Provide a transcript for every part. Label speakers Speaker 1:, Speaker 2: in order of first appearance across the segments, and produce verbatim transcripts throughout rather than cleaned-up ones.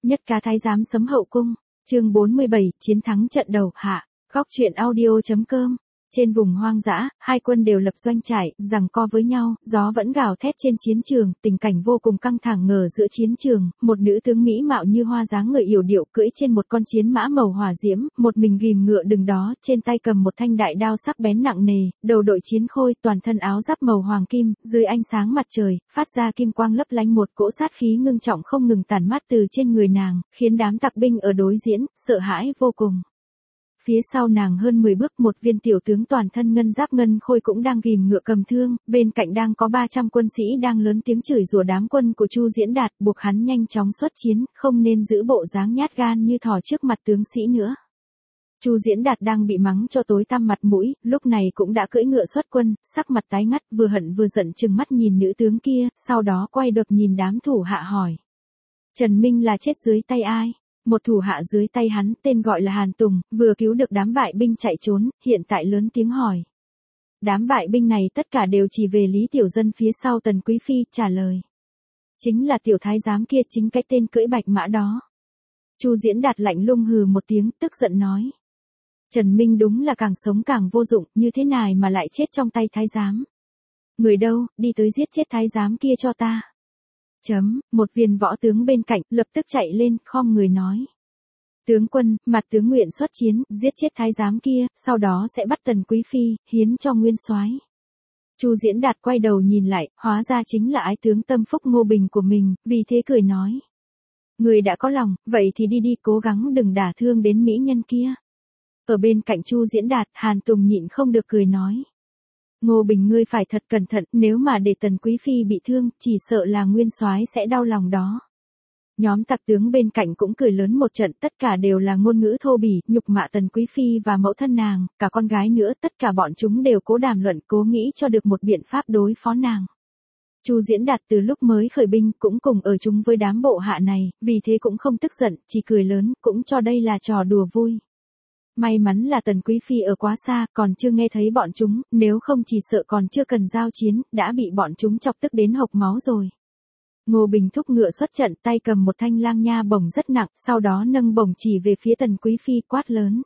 Speaker 1: Nhất cá thái giám sấm hậu cung, chương bốn mươi bảy, chiến thắng trận đầu hạ, góc truyện audio.com. Trên vùng hoang dã, hai quân đều lập doanh trại, giằng co với nhau, gió vẫn gào thét trên chiến trường, tình cảnh vô cùng căng thẳng ngờ giữa chiến trường, một nữ tướng mỹ mạo như hoa dáng người yểu điệu cưỡi trên một con chiến mã màu hỏa diễm, một mình ghìm ngựa đứng đó, trên tay cầm một thanh đại đao sắc bén nặng nề, đầu đội chiến khôi, toàn thân áo giáp màu hoàng kim, dưới ánh sáng mặt trời, phát ra kim quang lấp lánh, một cỗ sát khí ngưng trọng không ngừng tản mát từ trên người nàng, khiến đám tặc binh ở đối diễn sợ hãi vô cùng. Phía sau nàng hơn mười bước, một viên tiểu tướng toàn thân ngân giáp ngân khôi cũng đang ghìm ngựa cầm thương, bên cạnh đang có ba trăm quân sĩ đang lớn tiếng chửi rủa đám quân của Chu Diễn Đạt, buộc hắn nhanh chóng xuất chiến, không nên giữ bộ dáng nhát gan như thỏ trước mặt tướng sĩ nữa. Chu Diễn Đạt đang bị mắng cho tối tăm mặt mũi, lúc này cũng đã cưỡi ngựa xuất quân, sắc mặt tái ngắt, vừa hận vừa giận trừng mắt nhìn nữ tướng kia, sau đó quay đột nhìn đám thủ hạ hỏi: Trần Minh là chết dưới tay ai? Một thủ hạ dưới tay hắn, tên gọi là Hàn Tùng, vừa cứu được đám bại binh chạy trốn, hiện tại lớn tiếng hỏi. Đám bại binh này tất cả đều chỉ về Lý Tiểu Dân phía sau Tần Quý Phi, trả lời: chính là tiểu thái giám kia, chính cái tên cưỡi bạch mã đó. Chu Diễn Đạt lạnh lùng hừ một tiếng, tức giận nói: Trần Minh đúng là càng sống càng vô dụng, như thế này mà lại chết trong tay thái giám. Người đâu, đi tới giết chết thái giám kia cho ta. Chấm, một viên võ tướng bên cạnh, lập tức chạy lên, khom người nói: Tướng quân, mặt tướng nguyện xuất chiến, giết chết thái giám kia, sau đó sẽ bắt Tần Quý Phi, hiến cho nguyên soái. Chu Diễn Đạt quay đầu nhìn lại, hóa ra chính là ái tướng Tâm Phúc Ngô Bình của mình, vì thế cười nói: Người đã có lòng, vậy thì đi đi, cố gắng đừng đả thương đến mỹ nhân kia. Ở bên cạnh Chu Diễn Đạt, Hàn Tùng nhịn không được cười nói: Ngô Bình, ngươi phải thật cẩn thận, nếu mà để Tần Quý Phi bị thương, chỉ sợ là nguyên soái sẽ đau lòng đó. Nhóm tặc tướng bên cạnh cũng cười lớn một trận, tất cả đều là ngôn ngữ thô bỉ, nhục mạ Tần Quý Phi và mẫu thân nàng, cả con gái nữa, tất cả bọn chúng đều cố đàm luận, cố nghĩ cho được một biện pháp đối phó nàng. Chu Diễn Đạt từ lúc mới khởi binh cũng cùng ở chung với đám bộ hạ này, vì thế cũng không tức giận, chỉ cười lớn, cũng cho đây là trò đùa vui. May mắn là Tần Quý Phi ở quá xa, còn chưa nghe thấy bọn chúng, nếu không chỉ sợ còn chưa cần giao chiến, đã bị bọn chúng chọc tức đến hộc máu rồi. Ngô Bình thúc ngựa xuất trận, tay cầm một thanh lang nha bổng rất nặng, sau đó nâng bổng chỉ về phía Tần Quý Phi, quát lớn: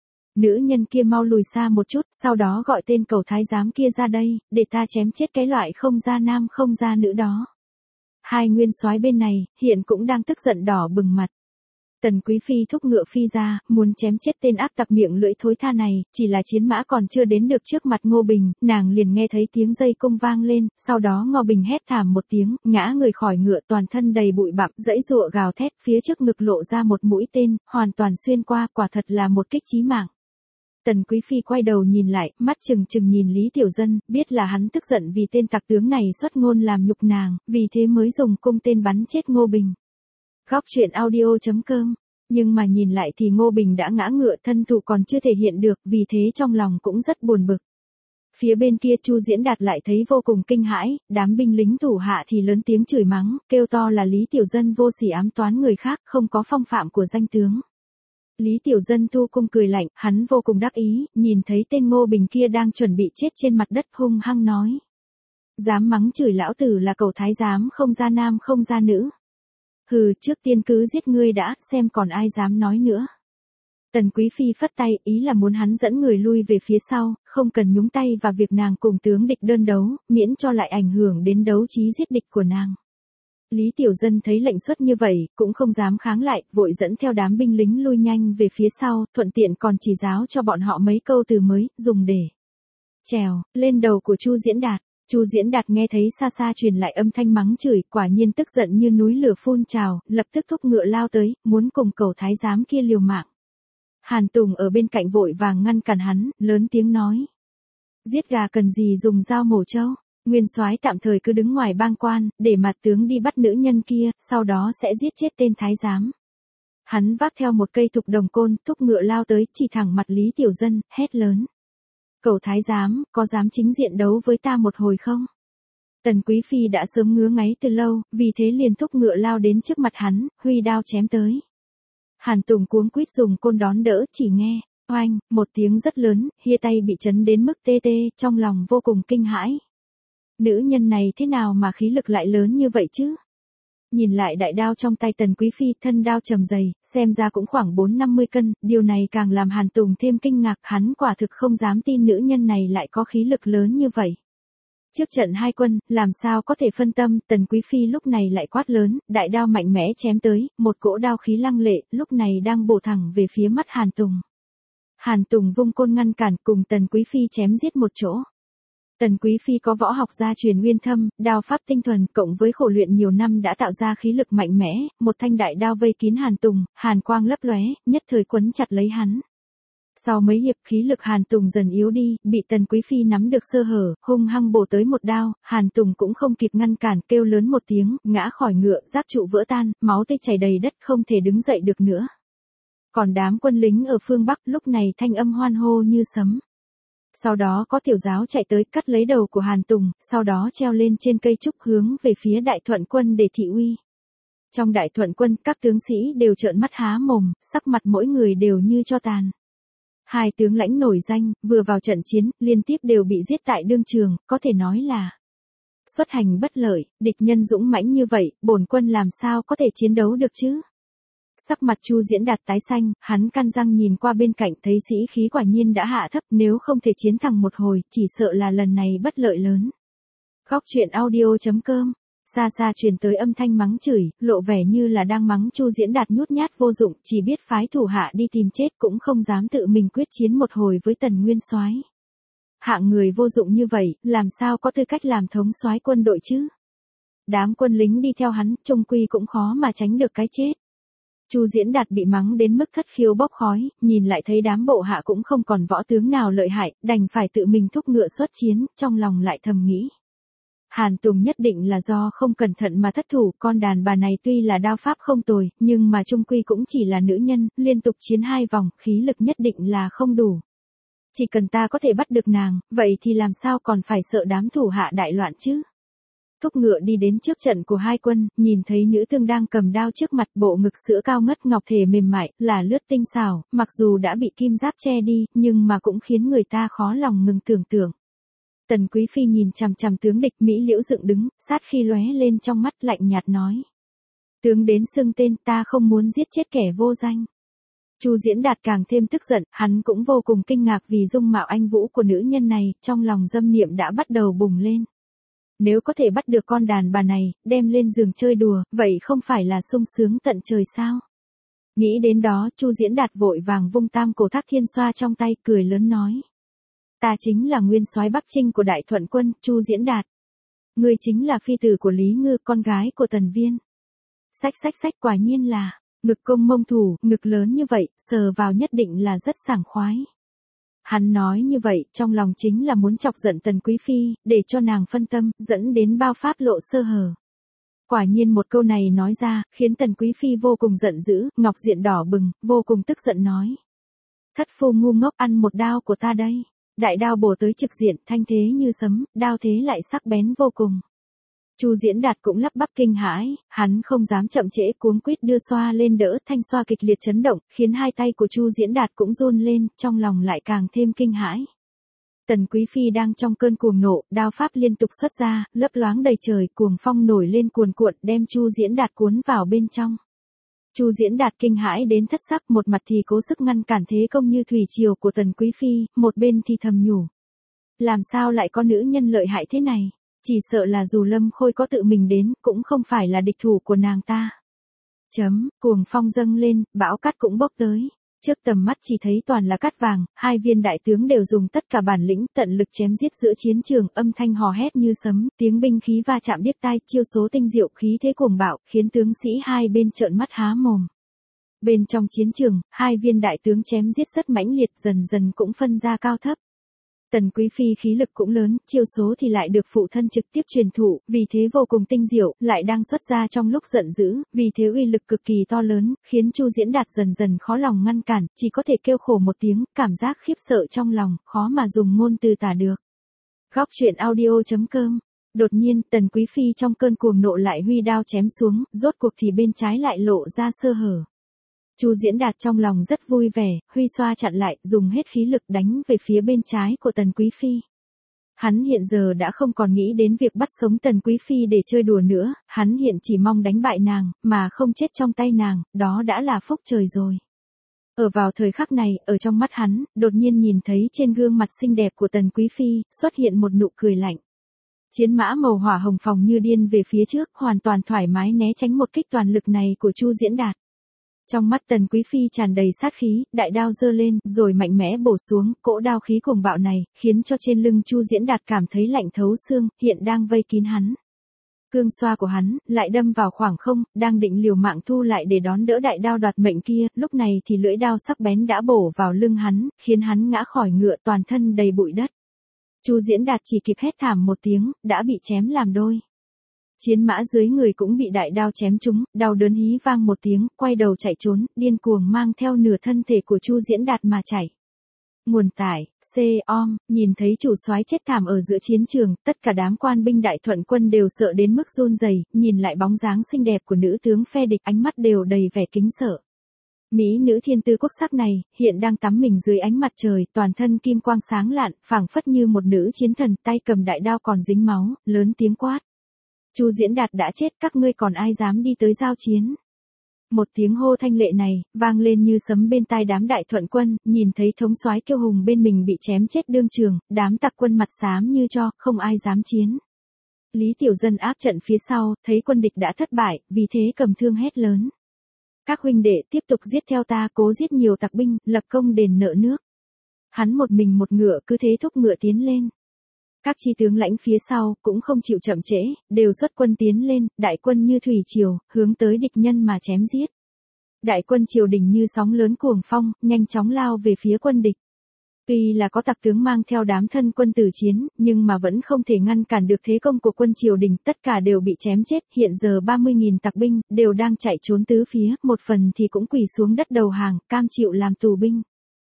Speaker 1: Nữ nhân kia mau lùi xa một chút, sau đó gọi tên cầu thái giám kia ra đây, để ta chém chết cái loại không ra nam không ra nữ đó. Hai nguyên soái bên này, hiện cũng đang tức giận đỏ bừng mặt. Tần Quý Phi thúc ngựa phi ra, muốn chém chết tên ác tặc miệng lưỡi thối tha này, chỉ là chiến mã còn chưa đến được trước mặt Ngô Bình, nàng liền nghe thấy tiếng dây cung vang lên, sau đó Ngô Bình hét thảm một tiếng, ngã người khỏi ngựa, toàn thân đầy bụi bặm, giãy giụa gào thét, phía trước ngực lộ ra một mũi tên, hoàn toàn xuyên qua, quả thật là một kích chí mạng. Tần Quý Phi quay đầu nhìn lại, mắt trừng trừng nhìn Lý Tiểu Dân, biết là hắn tức giận vì tên tặc tướng này xuất ngôn làm nhục nàng, vì thế mới dùng cung tên bắn chết Ngô Bình. Góc truyện audio.com. Nhưng mà nhìn lại thì Ngô Bình đã ngã ngựa, thân thủ còn chưa thể hiện được, vì thế trong lòng cũng rất buồn bực. Phía bên kia Chu Diễn Đạt lại thấy vô cùng kinh hãi, đám binh lính thủ hạ thì lớn tiếng chửi mắng, kêu to là Lý Tiểu Dân vô sỉ ám toán người khác, không có phong phạm của danh tướng. Lý Tiểu Dân thu cung cười lạnh, hắn vô cùng đắc ý, nhìn thấy tên Ngô Bình kia đang chuẩn bị chết trên mặt đất, hung hăng nói: Dám mắng chửi lão tử là cẩu thái giám không ra nam không ra nữ. Hừ, trước tiên cứ giết ngươi đã, xem còn ai dám nói nữa. Tần Quý Phi phất tay, ý là muốn hắn dẫn người lui về phía sau, không cần nhúng tay vào việc nàng cùng tướng địch đơn đấu, miễn cho lại ảnh hưởng đến đấu trí giết địch của nàng. Lý Tiểu Dân thấy lệnh xuất như vậy, cũng không dám kháng lại, vội dẫn theo đám binh lính lui nhanh về phía sau, thuận tiện còn chỉ giáo cho bọn họ mấy câu từ mới, dùng để trèo lên đầu của Chu Diễn Đạt. Chu Diễn Đạt nghe thấy xa xa truyền lại âm thanh mắng chửi, quả nhiên tức giận như núi lửa phun trào, lập tức thúc ngựa lao tới, muốn cùng cầu thái giám kia liều mạng. Hàn Tùng ở bên cạnh vội vàng ngăn cản hắn, lớn tiếng nói: Giết gà cần gì dùng dao mổ trâu, nguyên soái tạm thời cứ đứng ngoài bang quan, để mặt tướng đi bắt nữ nhân kia, sau đó sẽ giết chết tên thái giám. Hắn vác theo một cây thục đồng côn, thúc ngựa lao tới, chỉ thẳng mặt Lý Tiểu Dân, hét lớn: Cầu thái giám, có dám chính diện đấu với ta một hồi không? Tần Quý Phi đã sớm ngứa ngáy từ lâu, vì thế liền thúc ngựa lao đến trước mặt hắn, huy đao chém tới. Hàn Tùng cuống quýt dùng côn đón đỡ, chỉ nghe oanh một tiếng rất lớn, hia tay bị chấn đến mức tê tê, trong lòng vô cùng kinh hãi. Nữ nhân này thế nào mà khí lực lại lớn như vậy chứ? Nhìn lại đại đao trong tay Tần Quý Phi, thân đao trầm dày, xem ra cũng khoảng bốn năm mươi cân, điều này càng làm Hàn Tùng thêm kinh ngạc, hắn quả thực không dám tin nữ nhân này lại có khí lực lớn như vậy. Trước trận hai quân, làm sao có thể phân tâm, Tần Quý Phi lúc này lại quát lớn, đại đao mạnh mẽ chém tới, một cỗ đao khí lăng lệ, lúc này đang bổ thẳng về phía mắt Hàn Tùng. Hàn Tùng vung côn ngăn cản, cùng Tần Quý Phi chém giết một chỗ. Tần Quý Phi có võ học gia truyền nguyên thâm, đao pháp tinh thuần, cộng với khổ luyện nhiều năm đã tạo ra khí lực mạnh mẽ, một thanh đại đao vây kín Hàn Tùng, hàn quang lấp lóe, nhất thời quấn chặt lấy hắn. Sau mấy hiệp khí lực Hàn Tùng dần yếu đi, bị Tần Quý Phi nắm được sơ hở, hung hăng bổ tới một đao, Hàn Tùng cũng không kịp ngăn cản, kêu lớn một tiếng, ngã khỏi ngựa, giáp trụ vỡ tan, máu tươi chảy đầy đất, không thể đứng dậy được nữa. Còn đám quân lính ở phương Bắc lúc này thanh âm hoan hô như sấm. Sau đó có tiểu giáo chạy tới cắt lấy đầu của Hàn Tùng, sau đó treo lên trên cây trúc hướng về phía Đại Thuận quân để thị uy. Trong Đại Thuận quân, các tướng sĩ đều trợn mắt há mồm, sắc mặt mỗi người đều như tro tàn. Hai tướng lãnh nổi danh, vừa vào trận chiến, liên tiếp đều bị giết tại đương trường, có thể nói là xuất hành bất lợi, địch nhân dũng mãnh như vậy, bổn quân làm sao có thể chiến đấu được chứ? Sắc mặt Chu Diễn Đạt tái xanh, hắn căn răng nhìn qua bên cạnh thấy sĩ khí quả nhiên đã hạ thấp, nếu không thể chiến thắng một hồi, chỉ sợ là lần này bất lợi lớn. Góc truyện audio chấm com. Xa xa truyền tới âm thanh mắng chửi, lộ vẻ như là đang mắng Chu Diễn Đạt nhút nhát vô dụng, chỉ biết phái thủ hạ đi tìm chết cũng không dám tự mình quyết chiến một hồi với Tần Nguyên Soái. Hạng người vô dụng như vậy, làm sao có tư cách làm thống soái quân đội chứ? Đám quân lính đi theo hắn, chung quy cũng khó mà tránh được cái chết. Chu Diễn Đạt bị mắng đến mức thất khiếu bốc khói, nhìn lại thấy đám bộ hạ cũng không còn võ tướng nào lợi hại, đành phải tự mình thúc ngựa xuất chiến, trong lòng lại thầm nghĩ. Hàn Tùng nhất định là do không cẩn thận mà thất thủ, con đàn bà này tuy là đao pháp không tồi, nhưng mà chung quy cũng chỉ là nữ nhân, liên tục chiến hai vòng, khí lực nhất định là không đủ. Chỉ cần ta có thể bắt được nàng, vậy thì làm sao còn phải sợ đám thủ hạ đại loạn chứ? Thúc ngựa đi đến trước trận của hai quân, nhìn thấy nữ thương đang cầm đao trước mặt, bộ ngực sữa cao ngất ngọc thể mềm mại, là lướt tinh xảo, mặc dù đã bị kim giáp che đi, nhưng mà cũng khiến người ta khó lòng ngừng tưởng tượng. Tần Quý Phi nhìn chằm chằm tướng địch, mỹ liễu dựng đứng, sát khi lóe lên trong mắt, lạnh nhạt nói. Tướng đến xưng tên, ta không muốn giết chết kẻ vô danh. Chu Diễn Đạt càng thêm tức giận, hắn cũng vô cùng kinh ngạc vì dung mạo anh vũ của nữ nhân này, trong lòng dâm niệm đã bắt đầu bùng lên. Nếu có thể bắt được con đàn bà này, đem lên giường chơi đùa, vậy không phải là sung sướng tận trời sao? Nghĩ đến đó, Chu Diễn Đạt vội vàng vung tam cổ Thác Thiên Xoa trong tay, cười lớn nói. Ta chính là nguyên soái Bắc Trinh của Đại Thuận quân, Chu Diễn Đạt. Ngươi chính là phi tử của Lý Ngư, con gái của Tần Viên. Xách xách xách, quả nhiên là, ngực công mông thủ, ngực lớn như vậy, sờ vào nhất định là rất sảng khoái. Hắn nói như vậy, trong lòng chính là muốn chọc giận Tần Quý Phi, để cho nàng phân tâm, dẫn đến bao pháp lộ sơ hở. Quả nhiên một câu này nói ra, khiến Tần Quý Phi vô cùng giận dữ, ngọc diện đỏ bừng, vô cùng tức giận nói. Thất phu ngu ngốc, ăn một đao của ta đây. Đại đao bổ tới trực diện, thanh thế như sấm, đao thế lại sắc bén vô cùng. Chu Diễn Đạt cũng lắp bắp kinh hãi, hắn không dám chậm trễ, cuống quýt đưa xoa lên đỡ, thanh xoa kịch liệt chấn động, khiến hai tay của Chu Diễn Đạt cũng run lên, trong lòng lại càng thêm kinh hãi. Tần Quý Phi đang trong cơn cuồng nộ, đao pháp liên tục xuất ra, lấp loáng đầy trời, cuồng phong nổi lên cuồn cuộn, đem Chu Diễn Đạt cuốn vào bên trong. Chu Diễn Đạt kinh hãi đến thất sắc, một mặt thì cố sức ngăn cản thế công như thủy triều của Tần Quý Phi, một bên thì thầm nhủ. Làm sao lại có nữ nhân lợi hại thế này? Chỉ sợ là dù Lâm Khôi có tự mình đến, cũng không phải là địch thủ của nàng ta. Chấm, cuồng phong dâng lên, bão cát cũng bốc tới. Trước tầm mắt chỉ thấy toàn là cát vàng, hai viên đại tướng đều dùng tất cả bản lĩnh tận lực chém giết giữa chiến trường, âm thanh hò hét như sấm, tiếng binh khí va chạm điếc tai, chiêu số tinh diệu, khí thế cuồng bạo, khiến tướng sĩ hai bên trợn mắt há mồm. Bên trong chiến trường, hai viên đại tướng chém giết rất mãnh liệt, dần dần cũng phân ra cao thấp. Tần Quý Phi khí lực cũng lớn, chiêu số thì lại được phụ thân trực tiếp truyền thụ, vì thế vô cùng tinh diệu, lại đang xuất ra trong lúc giận dữ, vì thế uy lực cực kỳ to lớn, khiến Chu Diễn Đạt dần dần khó lòng ngăn cản, chỉ có thể kêu khổ một tiếng, cảm giác khiếp sợ trong lòng, khó mà dùng ngôn từ tả được. Góc truyện audio chấm com. Đột nhiên, Tần Quý Phi trong cơn cuồng nộ lại huy đao chém xuống, rốt cuộc thì bên trái lại lộ ra sơ hở. Chu Diễn Đạt trong lòng rất vui vẻ, huy xoa chặn lại, dùng hết khí lực đánh về phía bên trái của Tần Quý Phi. Hắn hiện giờ đã không còn nghĩ đến việc bắt sống Tần Quý Phi để chơi đùa nữa, hắn hiện chỉ mong đánh bại nàng, mà không chết trong tay nàng, đó đã là phúc trời rồi. Ở vào thời khắc này, ở trong mắt hắn, đột nhiên nhìn thấy trên gương mặt xinh đẹp của Tần Quý Phi, xuất hiện một nụ cười lạnh. Chiến mã màu hỏa hồng phóng như điên về phía trước, hoàn toàn thoải mái né tránh một kích toàn lực này của Chu Diễn Đạt. Trong mắt Tần Quý Phi tràn đầy sát khí, đại đao giơ lên, rồi mạnh mẽ bổ xuống, cỗ đao khí cuồng bạo này, khiến cho trên lưng Chu Diễn Đạt cảm thấy lạnh thấu xương, hiện đang vây kín hắn. Cương xoa của hắn, lại đâm vào khoảng không, đang định liều mạng thu lại để đón đỡ đại đao đoạt mệnh kia, lúc này thì lưỡi đao sắc bén đã bổ vào lưng hắn, khiến hắn ngã khỏi ngựa toàn thân đầy bụi đất. Chu Diễn Đạt chỉ kịp hét thảm một tiếng, đã bị chém làm đôi. Chiến mã dưới người cũng bị đại đao chém trúng, đau đớn hí vang một tiếng, quay đầu chạy trốn, điên cuồng mang theo nửa thân thể của Chu Diễn Đạt mà chạy. Nguồn tải, C-om, nhìn thấy chủ soái chết thảm ở giữa chiến trường, tất cả đám quan binh đại thuận quân đều sợ đến mức run rẩy, nhìn lại bóng dáng xinh đẹp của nữ tướng phe địch, ánh mắt đều đầy vẻ kính sợ. Mỹ nữ thiên tư quốc sắc này, hiện đang tắm mình dưới ánh mặt trời, toàn thân kim quang sáng lạn, phảng phất như một nữ chiến thần, tay cầm đại đao còn dính máu, lớn tiếng quát. Chu Diễn Đạt đã chết, các ngươi còn ai dám đi tới giao chiến? Một tiếng hô thanh lệ này, vang lên như sấm bên tai đám đại thuận quân, nhìn thấy thống soái kiêu hùng bên mình bị chém chết đương trường, đám tặc quân mặt xám như tro, không ai dám chiến. Lý Tiểu Dân áp trận phía sau, thấy quân địch đã thất bại, vì thế cầm thương hét lớn. Các huynh đệ tiếp tục giết theo ta, cố giết nhiều tặc binh, lập công đền nợ nước. Hắn một mình một ngựa cứ thế thúc ngựa tiến lên. Các chi tướng lãnh phía sau, cũng không chịu chậm trễ, đều xuất quân tiến lên, đại quân như thủy triều, hướng tới địch nhân mà chém giết. Đại quân triều đình như sóng lớn cuồng phong, nhanh chóng lao về phía quân địch. Tuy là có tặc tướng mang theo đám thân quân tử chiến, nhưng mà vẫn không thể ngăn cản được thế công của quân triều đình, tất cả đều bị chém chết, hiện giờ ba mươi nghìn tặc binh, đều đang chạy trốn tứ phía, một phần thì cũng quỳ xuống đất đầu hàng, cam chịu làm tù binh.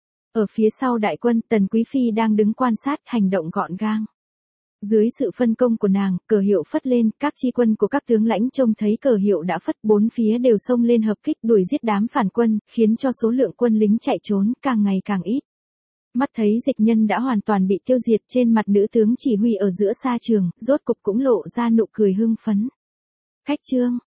Speaker 1: Ở phía sau đại quân, Tần Quý Phi đang đứng quan sát, hành động gọn gàng. Dưới sự phân công của nàng, cờ hiệu phất lên, các chi quân của các tướng lãnh trông thấy cờ hiệu đã phất, bốn phía đều xông lên hợp kích đuổi giết đám phản quân, khiến cho số lượng quân lính chạy trốn càng ngày càng ít. Mắt thấy dịch nhân đã hoàn toàn bị tiêu diệt, trên mặt nữ tướng chỉ huy ở giữa xa trường, rốt cục cũng lộ ra nụ cười hưng phấn. Khách trương,